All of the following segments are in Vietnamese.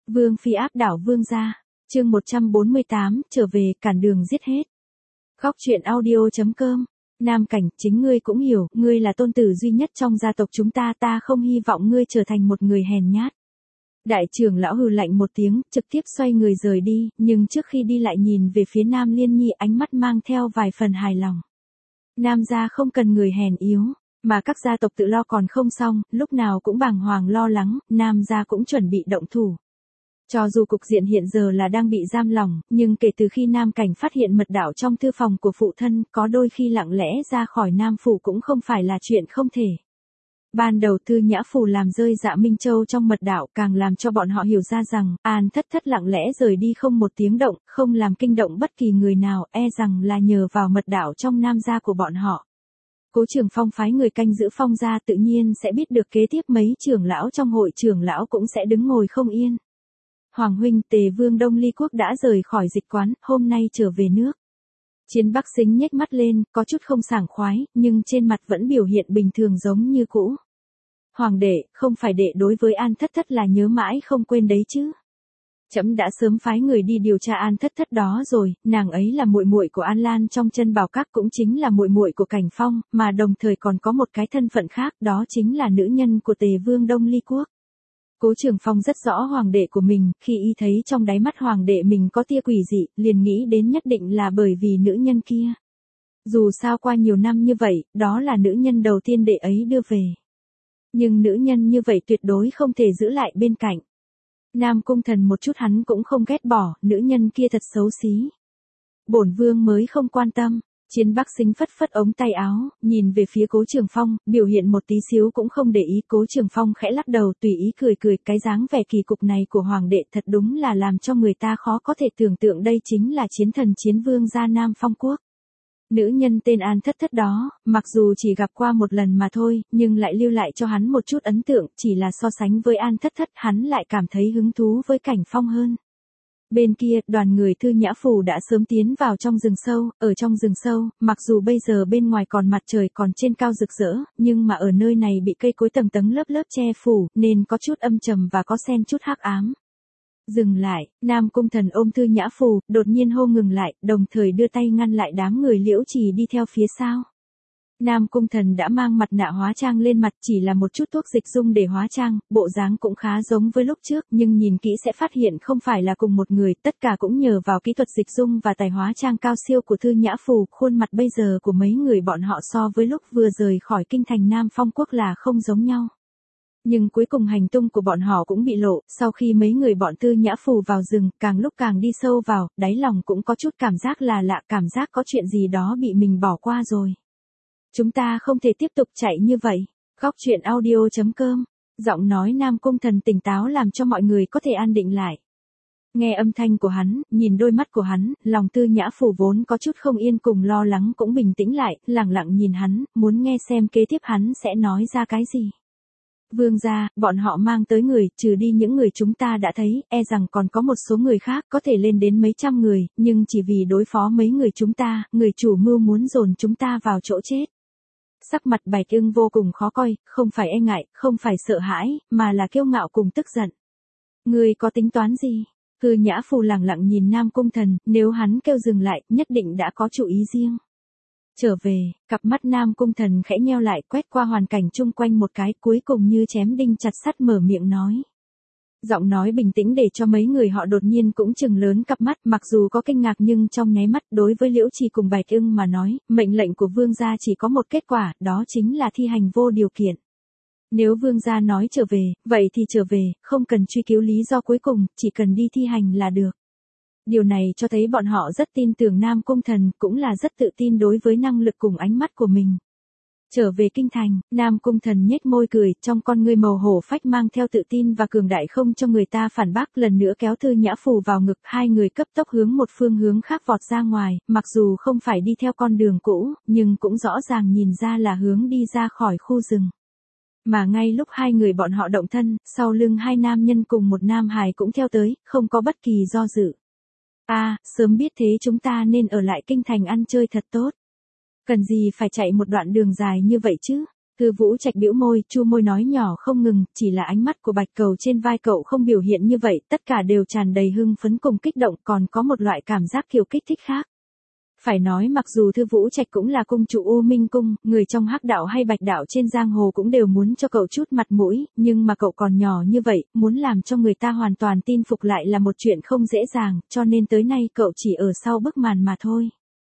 Vương phi áp đảo vương gia. Chương 148, trở về, cản đường giết hết. Khóc chuyện audio.com. Nam Cảnh, chính ngươi cũng hiểu, ngươi là tôn tử duy nhất trong gia tộc chúng ta, ta không hy vọng ngươi trở thành một người hèn nhát. Đại trưởng lão hừ lạnh một tiếng, trực tiếp xoay người rời đi, nhưng trước khi đi lại nhìn về phía Nam Liên Nhi, ánh mắt mang theo vài phần hài lòng. Nam gia không cần người hèn yếu, mà các gia tộc tự lo còn không xong, lúc nào cũng bàng hoàng lo lắng, Nam gia cũng chuẩn bị động thủ. Cho dù cục diện hiện giờ là đang bị giam lỏng, nhưng kể từ khi Nam Cảnh phát hiện mật đạo trong thư phòng của phụ thân, có đôi khi lặng lẽ ra khỏi Nam Phủ cũng không phải là chuyện không thể. Ban đầu Thư Nhã Phủ làm rơi Dạ Minh Châu trong mật đạo, càng làm cho bọn họ hiểu ra rằng, An Thất Thất lặng lẽ rời đi không một tiếng động, không làm kinh động bất kỳ người nào, e rằng là nhờ vào mật đạo trong Nam gia của bọn họ. Cố Trường Phong phái người canh giữ Phong gia, tự nhiên sẽ biết được kế tiếp mấy trưởng lão trong hội trưởng lão cũng sẽ đứng ngồi không yên. Hoàng huynh, Tề Vương Đông Ly Quốc đã rời khỏi dịch quán, hôm nay trở về nước. Chiến Bắc Sính nhếch mắt lên, có chút không sảng khoái, nhưng trên mặt vẫn biểu hiện bình thường giống như cũ. Hoàng đệ, không phải đệ đối với An Thất Thất là nhớ mãi không quên đấy chứ? Trẫm đã sớm phái người đi điều tra An Thất Thất đó rồi, nàng ấy là muội muội của An Lan trong Chân Bảo Các, cũng chính là muội muội của Cảnh Phong, mà đồng thời còn có một cái thân phận khác, đó chính là nữ nhân của Tề Vương Đông Ly Quốc. Cố Trường Phong rất rõ hoàng đệ của mình, khi y thấy trong đáy mắt hoàng đệ mình có tia quỷ dị, liền nghĩ đến nhất định là bởi vì nữ nhân kia. Dù sao qua nhiều năm như vậy, đó là nữ nhân đầu tiên đệ ấy đưa về. Nhưng nữ nhân như vậy tuyệt đối không thể giữ lại bên cạnh. Nam Cung Thần một chút hắn cũng không ghét bỏ, nữ nhân kia thật xấu xí. Bổn vương mới không quan tâm. Chiến Bắc Sính phất phất ống tay áo, nhìn về phía Cố Trường Phong, biểu hiện một tí xíu cũng không để ý. Cố Trường Phong khẽ lắc đầu, tùy ý cười cười, cái dáng vẻ kỳ cục này của hoàng đệ thật đúng là làm cho người ta khó có thể tưởng tượng, đây chính là chiến thần chiến vương gia Nam Phong Quốc. Nữ nhân tên An Thất Thất đó, mặc dù chỉ gặp qua một lần mà thôi, nhưng lại lưu lại cho hắn một chút ấn tượng, chỉ là so sánh với An Thất Thất, hắn lại cảm thấy hứng thú với Cảnh Phong hơn. Bên kia, đoàn người Thư Nhã Phủ đã sớm tiến vào trong rừng sâu, ở trong rừng sâu, mặc dù bây giờ bên ngoài còn mặt trời còn trên cao rực rỡ, nhưng mà ở nơi này bị cây cối tầng tầng lớp lớp che phủ, nên có chút âm trầm và có xen chút hắc ám. Dừng lại, Nam Cung Thần ôm Thư Nhã Phủ, đột nhiên hô ngừng lại, đồng thời đưa tay ngăn lại đám người Liễu Trì đi theo phía sau. Nam Cung Thần đã mang mặt nạ hóa trang lên mặt, chỉ là một chút thuốc dịch dung để hóa trang, bộ dáng cũng khá giống với lúc trước, nhưng nhìn kỹ sẽ phát hiện không phải là cùng một người, tất cả cũng nhờ vào kỹ thuật dịch dung và tài hóa trang cao siêu của Thư Nhã Phù, khuôn mặt bây giờ của mấy người bọn họ so với lúc vừa rời khỏi kinh thành Nam Phong Quốc là không giống nhau. Nhưng cuối cùng hành tung của bọn họ cũng bị lộ, sau khi mấy người bọn Thư Nhã Phù vào rừng, càng lúc càng đi sâu vào, đáy lòng cũng có chút cảm giác là lạ, cảm giác có chuyện gì đó bị mình bỏ qua rồi. Chúng ta không thể tiếp tục chạy như vậy. Khóc chuyện audio.com. Giọng nói Nam Cung Thần tỉnh táo làm cho mọi người có thể an định lại. Nghe âm thanh của hắn, nhìn đôi mắt của hắn, lòng Thư Nhã Phủ vốn có chút không yên cùng lo lắng cũng bình tĩnh lại, lặng lặng nhìn hắn, muốn nghe xem kế tiếp hắn sẽ nói ra cái gì. Vương gia, bọn họ mang tới người, trừ đi những người chúng ta đã thấy, e rằng còn có một số người khác, có thể lên đến mấy trăm người, nhưng chỉ vì đối phó mấy người chúng ta, người chủ mưu muốn dồn chúng ta vào chỗ chết. Sắc mặt Bạch Ưng vô cùng khó coi, không phải e ngại, không phải sợ hãi, mà là kiêu ngạo cùng tức giận. Ngươi có tính toán gì? Thư Nhã Phù lặng lặng nhìn Nam Cung Thần, nếu hắn kêu dừng lại, nhất định đã có chủ ý riêng. Trở về, cặp mắt Nam Cung Thần khẽ nheo lại, quét qua hoàn cảnh chung quanh một cái, cuối cùng như chém đinh chặt sắt mở miệng nói. Giọng nói bình tĩnh để cho mấy người họ đột nhiên cũng trừng lớn cặp mắt, mặc dù có kinh ngạc nhưng trong nháy mắt đối với Liễu Trì cùng Bạch Ưng mà nói, mệnh lệnh của vương gia chỉ có một kết quả, đó chính là thi hành vô điều kiện. Nếu vương gia nói trở về, vậy thì trở về, không cần truy cứu lý do cuối cùng, chỉ cần đi thi hành là được. Điều này cho thấy bọn họ rất tin tưởng Nam Cung Thần, cũng là rất tự tin đối với năng lực cùng ánh mắt của mình. Trở về kinh thành, Nam Cung Thần nhếch môi cười, trong con ngươi màu hổ phách mang theo tự tin và cường đại không cho người ta phản bác, lần nữa kéo Thư Nhã Phù vào ngực, hai người cấp tốc hướng một phương hướng khác vọt ra ngoài, mặc dù không phải đi theo con đường cũ, nhưng cũng rõ ràng nhìn ra là hướng đi ra khỏi khu rừng. Mà ngay lúc hai người bọn họ động thân, sau lưng hai nam nhân cùng một nam hài cũng theo tới, không có bất kỳ do dự. Sớm biết thế chúng ta nên ở lại kinh thành ăn chơi thật tốt. Cần gì phải chạy một đoạn đường dài như vậy chứ? Thư Vũ Trạch bĩu môi, chu môi nói nhỏ không ngừng, chỉ là ánh mắt của Bạch Cầu trên vai cậu không biểu hiện như vậy, tất cả đều tràn đầy hưng phấn cùng kích động, còn có một loại cảm giác kiểu kích thích khác. Phải nói mặc dù Thư Vũ Trạch cũng là cung chủ U Minh Cung, người trong Hắc đạo hay Bạch đạo trên giang hồ cũng đều muốn cho cậu chút mặt mũi, nhưng mà cậu còn nhỏ như vậy, muốn làm cho người ta hoàn toàn tin phục lại là một chuyện không dễ dàng, cho nên tới nay cậu chỉ ở sau bức màn mà thôi.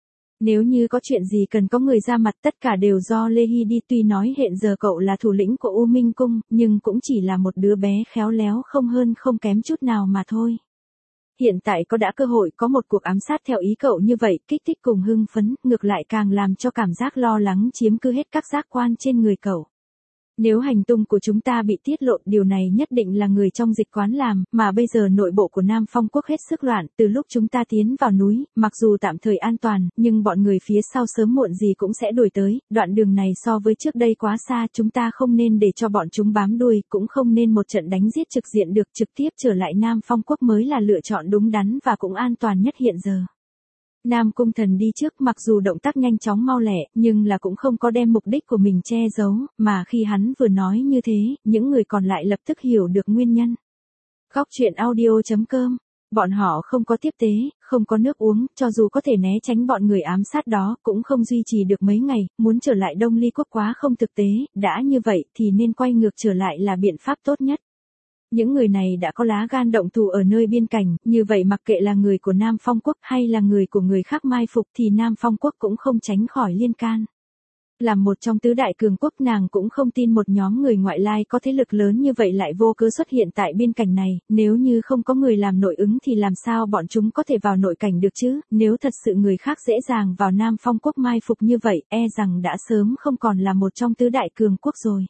Nếu như có chuyện gì cần có người ra mặt tất cả đều do Lê Hy đi, tuy nói hiện giờ cậu là thủ lĩnh của U Minh Cung, nhưng cũng chỉ là một đứa bé khéo léo không hơn không kém chút nào mà thôi. Hiện tại có đã cơ hội có một cuộc ám sát theo ý cậu như vậy, kích thích cùng hưng phấn, ngược lại càng làm cho cảm giác lo lắng chiếm cứ hết các giác quan trên người cậu. Nếu hành tung của chúng ta bị tiết lộ, điều này nhất định là người trong dịch quán làm, mà bây giờ nội bộ của Nam Phong Quốc hết sức loạn, từ lúc chúng ta tiến vào núi, mặc dù tạm thời an toàn, nhưng bọn người phía sau sớm muộn gì cũng sẽ đuổi tới, đoạn đường này so với trước đây quá xa, chúng ta không nên để cho bọn chúng bám đuôi, cũng không nên một trận đánh giết trực diện được, trực tiếp trở lại Nam Phong Quốc mới là lựa chọn đúng đắn và cũng an toàn nhất hiện giờ. Nam Cung Thần đi trước, mặc dù động tác nhanh chóng mau lẹ, nhưng là cũng không có đem mục đích của mình che giấu, mà khi hắn vừa nói như thế, những người còn lại lập tức hiểu được nguyên nhân. Góc truyện audio.com. Bọn họ không có tiếp tế, không có nước uống, cho dù có thể né tránh bọn người ám sát đó, cũng không duy trì được mấy ngày, muốn trở lại Đông Ly Quốc quá không thực tế, đã như vậy thì nên quay ngược trở lại là biện pháp tốt nhất. Những người này đã có lá gan động thủ ở nơi biên cảnh, như vậy mặc kệ là người của Nam Phong Quốc hay là người của người khác mai phục thì Nam Phong Quốc cũng không tránh khỏi liên can. Làm một trong tứ đại cường quốc, nàng cũng không tin một nhóm người ngoại lai có thế lực lớn như vậy lại vô cớ xuất hiện tại biên cảnh này, nếu như không có người làm nội ứng thì làm sao bọn chúng có thể vào nội cảnh được chứ, nếu thật sự người khác dễ dàng vào Nam Phong Quốc mai phục như vậy, e rằng đã sớm không còn là một trong tứ đại cường quốc rồi.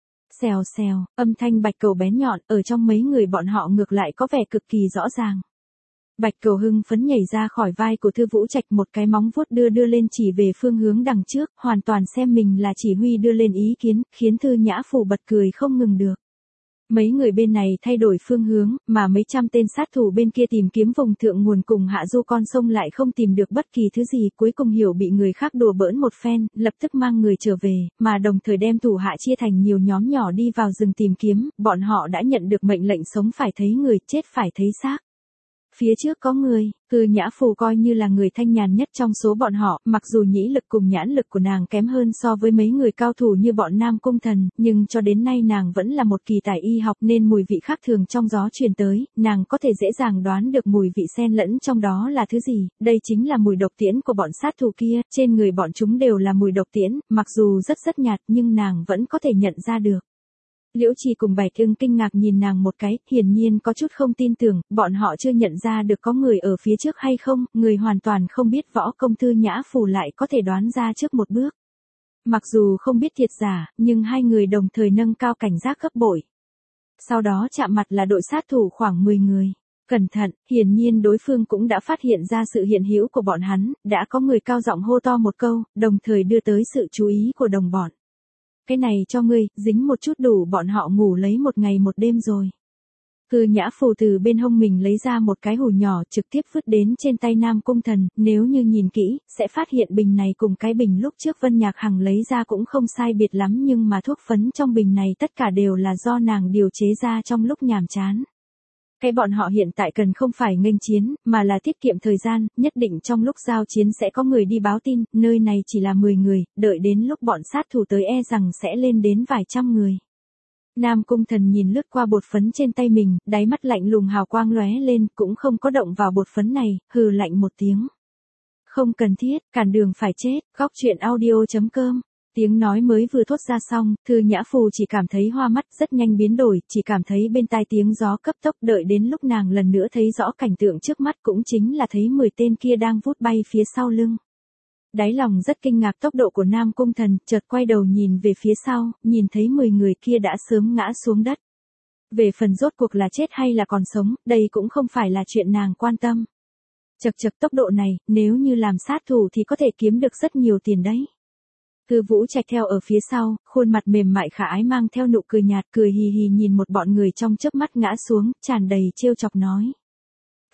Xèo xèo, âm thanh Bạch Cầu bén nhọn, ở trong mấy người bọn họ ngược lại có vẻ cực kỳ rõ ràng. Bạch Cầu hưng phấn nhảy ra khỏi vai của Thư Vũ Trạch, một cái móng vuốt đưa lên chỉ về phương hướng đằng trước, hoàn toàn xem mình là chỉ huy đưa lên ý kiến, khiến Thư Nhã Phù bật cười không ngừng được. Mấy người bên này thay đổi phương hướng, mà mấy trăm tên sát thủ bên kia tìm kiếm vùng thượng nguồn cùng hạ du con sông lại không tìm được bất kỳ thứ gì, cuối cùng hiểu bị người khác đùa bỡn một phen, lập tức mang người trở về, mà đồng thời đem thủ hạ chia thành nhiều nhóm nhỏ đi vào rừng tìm kiếm, bọn họ đã nhận được mệnh lệnh sống phải thấy người, chết phải thấy xác. Phía trước có người, Thư Nhã Phù coi như là người thanh nhàn nhất trong số bọn họ, mặc dù nhĩ lực cùng nhãn lực của nàng kém hơn so với mấy người cao thủ như bọn Nam Cung Thần, nhưng cho đến nay nàng vẫn là một kỳ tài y học nên mùi vị khác thường trong gió truyền tới, nàng có thể dễ dàng đoán được mùi vị xen lẫn trong đó là thứ gì, đây chính là mùi độc tiễn của bọn sát thủ kia, trên người bọn chúng đều là mùi độc tiễn, mặc dù rất nhạt nhưng nàng vẫn có thể nhận ra được. Liễu Trì cùng Bạch Ưng kinh ngạc nhìn nàng một cái, hiển nhiên có chút không tin tưởng, bọn họ chưa nhận ra được có người ở phía trước hay không, người hoàn toàn không biết võ công Thư Nhã Phù lại có thể đoán ra trước một bước. Mặc dù không biết thiệt giả, nhưng hai người đồng thời nâng cao cảnh giác gấp bội. Sau đó chạm mặt là đội sát thủ khoảng 10 người. Cẩn thận, hiển nhiên đối phương cũng đã phát hiện ra sự hiện hữu của bọn hắn, đã có người cao giọng hô to một câu, đồng thời đưa tới sự chú ý của đồng bọn. Cái này cho ngươi, dính một chút đủ bọn họ ngủ lấy một ngày một đêm rồi. Thư Nhã Phù từ bên hông mình lấy ra một cái hũ nhỏ trực tiếp vứt đến trên tay Nam Cung Thần, nếu như nhìn kỹ, sẽ phát hiện bình này cùng cái bình lúc trước Vân Nhạc Hằng lấy ra cũng không sai biệt lắm, nhưng mà thuốc phấn trong bình này tất cả đều là do nàng điều chế ra trong lúc nhàm chán. Cái bọn họ hiện tại cần không phải nghênh chiến, mà là tiết kiệm thời gian, nhất định trong lúc giao chiến sẽ có người đi báo tin, nơi này chỉ là 10 người, đợi đến lúc bọn sát thủ tới e rằng sẽ lên đến vài trăm người. Nam Cung Thần nhìn lướt qua bột phấn trên tay mình, đáy mắt lạnh lùng hào quang lóe lên, cũng không có động vào bột phấn này, hừ lạnh một tiếng. Không cần thiết, cản đường phải chết, góc truyện audio.com. Tiếng nói mới vừa thốt ra xong, Thư Nhã Phù chỉ cảm thấy hoa mắt rất nhanh biến đổi, chỉ cảm thấy bên tai tiếng gió cấp tốc, đợi đến lúc nàng lần nữa thấy rõ cảnh tượng trước mắt cũng chính là thấy 10 tên kia đang vút bay phía sau lưng. Đáy lòng rất kinh ngạc tốc độ của Nam Cung Thần, chợt quay đầu nhìn về phía sau, nhìn thấy 10 người kia đã sớm ngã xuống đất. Về phần rốt cuộc là chết hay là còn sống, đây cũng không phải là chuyện nàng quan tâm. Chật tốc độ này, nếu như làm sát thủ thì có thể kiếm được rất nhiều tiền đấy. Thư Vũ Trạch theo ở phía sau, khuôn mặt mềm mại khả ái mang theo nụ cười nhạt, cười hì hì nhìn một bọn người trong chớp mắt ngã xuống, tràn đầy trêu chọc nói.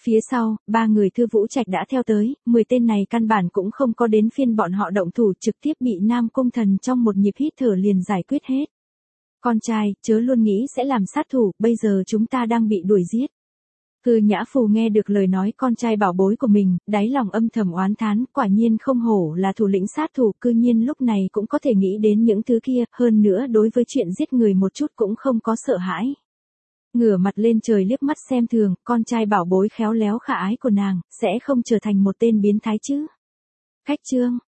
Phía sau, ba người Thư Vũ Trạch đã theo tới, 10 tên này căn bản cũng không có đến phiên bọn họ động thủ, trực tiếp bị Nam Cung Thần trong một nhịp hít thở liền giải quyết hết. Con trai, chớ luôn nghĩ sẽ làm sát thủ, bây giờ chúng ta đang bị đuổi giết. Cư Nhã Phù nghe được lời nói con trai bảo bối của mình, đáy lòng âm thầm oán thán, quả nhiên không hổ là thủ lĩnh sát thủ, cư nhiên lúc này cũng có thể nghĩ đến những thứ kia, hơn nữa đối với chuyện giết người một chút cũng không có sợ hãi. Ngửa mặt lên trời liếc mắt xem thường, con trai bảo bối khéo léo khả ái của nàng, sẽ không trở thành một tên biến thái chứ. Khách trương,